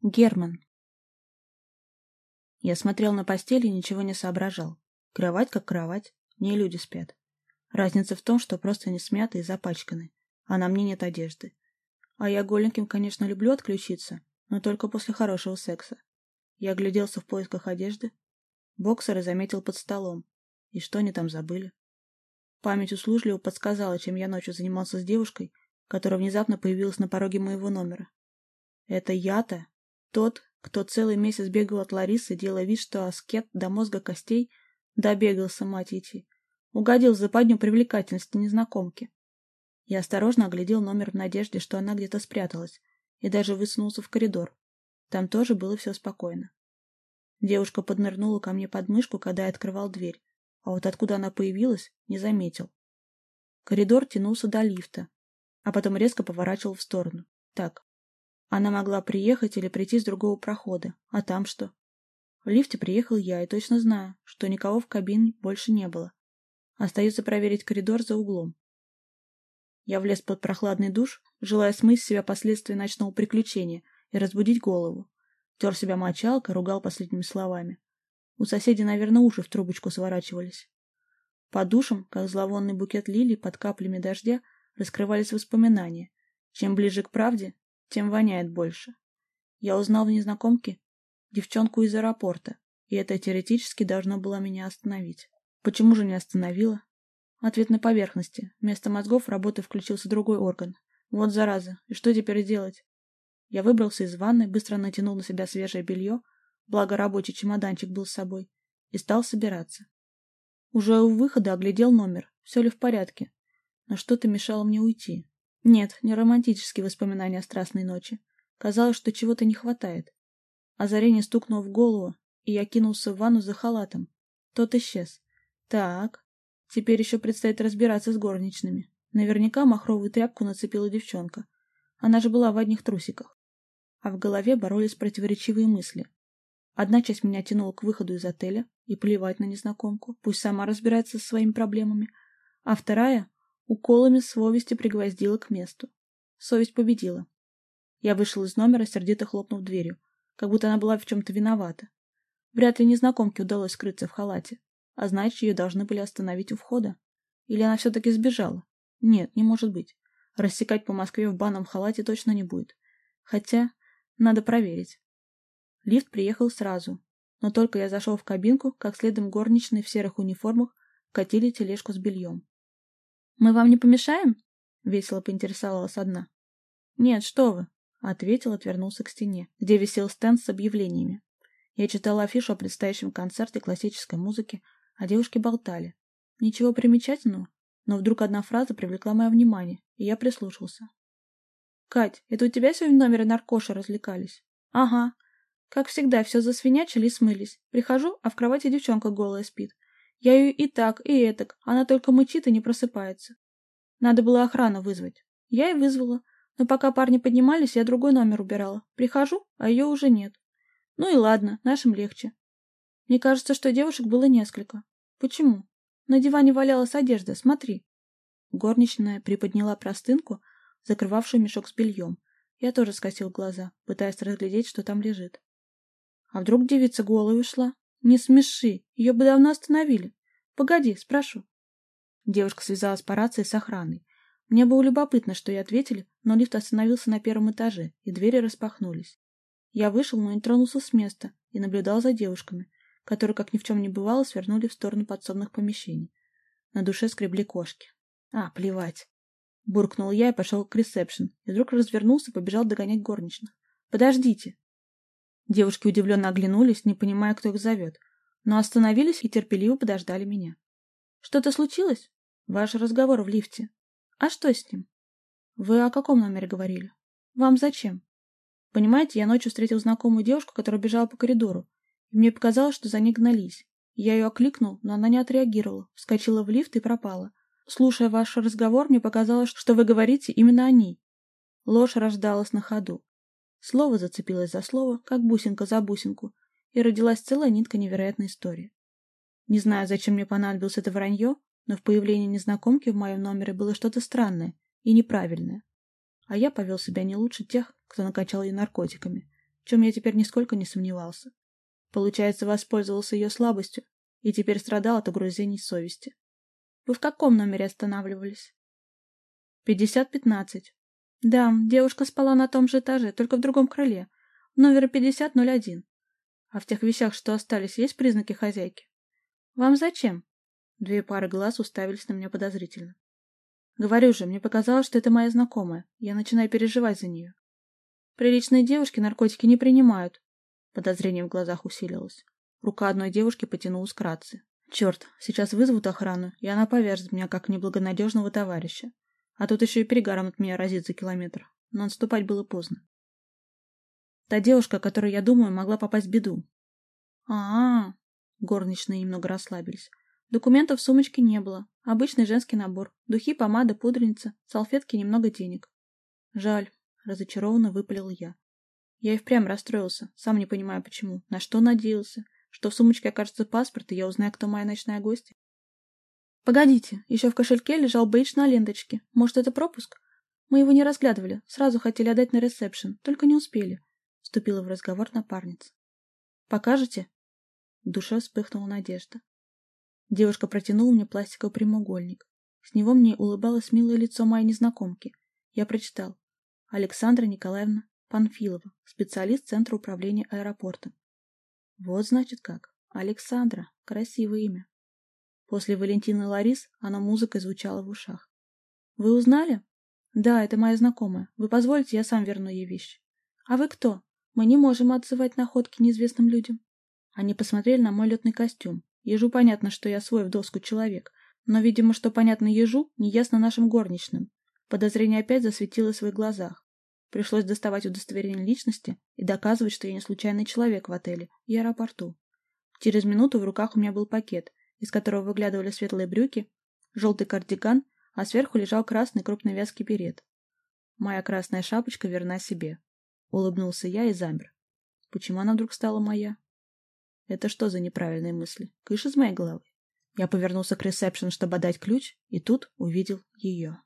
Герман. Я смотрел на постель и ничего не соображал. Кровать как кровать, в ней люди спят. Разница в том, что просто не смяты и запачканы, а на мне нет одежды. А я голеньким, конечно, люблю отключиться, но только после хорошего секса. Я огляделся в поисках одежды. Боксеры заметил под столом. И что они там забыли? Память услужливо подсказала, чем я ночью занимался с девушкой, которая внезапно появилась на пороге моего номера. Это я-то? Тот, кто целый месяц бегал от Ларисы, делая вид, что аскет до мозга костей, добегался, мать идти. Угодил в западню привлекательности незнакомки. Я осторожно оглядел номер в надежде, что она где-то спряталась, и даже высунулся в коридор. Там тоже было все спокойно. Девушка поднырнула ко мне под мышку, когда я открывал дверь, а вот откуда она появилась, не заметил. Коридор тянулся до лифта, а потом резко поворачивал в сторону. Так. Она могла приехать или прийти с другого прохода. А там что? В лифте приехал я и точно знаю, что никого в кабине больше не было. Остается проверить коридор за углом. Я влез под прохладный душ, желая смыть с себя последствия ночного приключения и разбудить голову. Тер себя мочалкой, ругал последними словами. У соседей, наверное, уши в трубочку сворачивались. Под душем, как зловонный букет лилий под каплями дождя, раскрывались воспоминания. Чем ближе к правде, тем воняет больше. Я узнал в незнакомке девчонку из аэропорта, и это теоретически должно было меня остановить. Почему же не остановило? Ответ на поверхности. Вместо мозгов в работу включился другой орган. Вот зараза, и что теперь делать? Я выбрался из ванной, быстро натянул на себя свежее белье, благо рабочий чемоданчик был с собой, и стал собираться. Уже у выхода оглядел номер, все ли в порядке, но что-то мешало мне уйти. Нет, не романтические воспоминания о страстной ночи. Казалось, что чего-то не хватает. Озарение стукнуло в голову, и я кинулся в ванну за халатом. Тот исчез. Так, теперь еще предстоит разбираться с горничными. Наверняка махровую тряпку нацепила девчонка. Она же была в одних трусиках. А в голове боролись противоречивые мысли. Одна часть меня тянула к выходу из отеля и плевать на незнакомку, пусть сама разбирается со своими проблемами. А вторая уколами совести пригвоздила к месту. Совесть победила. Я вышел из номера, сердито хлопнув дверью, как будто она была в чем-то виновата. Вряд ли незнакомке удалось скрыться в халате, а значит, ее должны были остановить у входа. Или она все-таки сбежала? Нет, не может быть. Рассекать по Москве в банном халате точно не будет. Хотя, надо проверить. Лифт приехал сразу, но только я зашел в кабинку, как следом горничные в серых униформах катили тележку с бельем. «Мы вам не помешаем?» — весело поинтересовалась одна. «Нет, что вы!» — ответил, отвернулся к стене, где висел стенд с объявлениями. Я читала афишу о предстоящем концерте классической музыки, а девушки болтали. Ничего примечательного, но вдруг одна фраза привлекла мое внимание, и я прислушался. «Кать, это у тебя сегодня в номере наркоши развлекались?» «Ага. Как всегда, все засвинячили и смылись. Прихожу, а в кровати девчонка голая спит. Я ее и так, и этак, она только мычит и не просыпается. Надо было охрану вызвать. Я и вызвала, но пока парни поднимались, я другой номер убирала. Прихожу, а ее уже нет. Ну и ладно, нашим легче. Мне кажется, что девушек было несколько. Почему? На диване валялась одежда, смотри». Горничная приподняла простынку, закрывавшую мешок с бельем. Я тоже скосил глаза, пытаясь разглядеть, что там лежит. А вдруг девица голая ушла? Не смеши, ее бы давно остановили. Погоди, спрошу. Девушка связалась по рации с охраной. Мне было любопытно, что ей ответили, но лифт остановился на первом этаже, и двери распахнулись. Я вышел, но не тронулся с места, и наблюдал за девушками, которые, как ни в чем не бывало, свернули в сторону подсобных помещений. На душе скребли кошки. Плевать. Буркнул я и пошел к ресепшн, и вдруг развернулся и побежал догонять горничных. «Подождите!» Девушки удивленно оглянулись, не понимая, кто их зовет, но остановились и терпеливо подождали меня. «Что-то случилось? Ваш разговор в лифте. А что с ним? Вы о каком номере говорили? Вам зачем? Понимаете, я ночью встретил знакомую девушку, которая бежала по коридору, и мне показалось, что за ней гнались. Я ее окликнул, но она не отреагировала, вскочила в лифт и пропала. Слушая ваш разговор, мне показалось, что вы говорите именно о ней». Ложь рождалась на ходу. Слово зацепилось за слово, как бусинка за бусинку, и родилась целая нитка невероятной истории. Не знаю, зачем мне понадобилось это вранье, но в появлении незнакомки в моем номере было что-то странное и неправильное. А я повел себя не лучше тех, кто накачал ее наркотиками. в чем я теперь нисколько не сомневался. Получается, воспользовался ее слабостью и теперь страдал от угрызений совести. Вы в каком номере останавливались? 50-15. Да, девушка спала на том же этаже, только в другом крыле. Номер 50-01. А в тех вещах, что остались, есть признаки хозяйки? Вам зачем? Две пары глаз уставились на меня подозрительно. Говорю же, мне показалось, что это моя знакомая. Я начинаю переживать за нее. Приличные девушки наркотики не принимают. Подозрение в глазах усилилось. Рука одной девушки потянулась к рации. Черт, сейчас вызовут охрану, и она повяжет меня как неблагонадежного товарища. А тут еще и перегаром от меня разит за километр. Но отступать было поздно. Та девушка, о которой я думаю, могла попасть в беду. А-а-а. Горничные немного расслабились. Документов в сумочке не было. Обычный женский набор. Духи, помада, пудреница, салфетки, немного денег. Жаль. Разочарованно выпалил я. Я и впрямь расстроился, сам не понимаю почему. На что надеялся? Что в сумочке окажется паспорт, и я узнаю, кто моя ночная гостья? Погодите, еще в кошельке лежал бейдж на ленточке. Может, это пропуск? Мы его не разглядывали, сразу хотели отдать на ресепшн, только не успели. Вступила в разговор напарница. Покажете? В душе вспыхнула надежда. Девушка протянула мне пластиковый прямоугольник. С него мне улыбалось милое лицо моей незнакомки. Я прочитал. Александра Николаевна Панфилова, специалист Центра управления аэропортом. Вот значит как. Александра. Красивое имя. После Валентины Ларис оно музыкой звучало в ушах. Вы узнали? Да, это моя знакомая. Вы позволите, я сам верну ей вещи. А вы кто? Мы не можем отзывать находки неизвестным людям. Они посмотрели на мой летный костюм. Ежу понятно, что я свой в доску человек, но, видимо, что понятно ежу, неясно нашим горничным. Подозрение опять засветилось в их глазах. Пришлось доставать удостоверение личности и доказывать, что я не случайный человек в отеле и аэропорту. Через минуту в руках у меня был пакет, из которого выглядывали светлые брюки, желтый кардиган, а сверху лежал красный крупновязкий берет. Моя красная шапочка верна себе. Улыбнулся я и замер. Почему она вдруг стала моя? Это что за неправильные мысли? Кыш из моей головы. Я повернулся к ресепшн, чтобы отдать ключ, и тут увидел ее.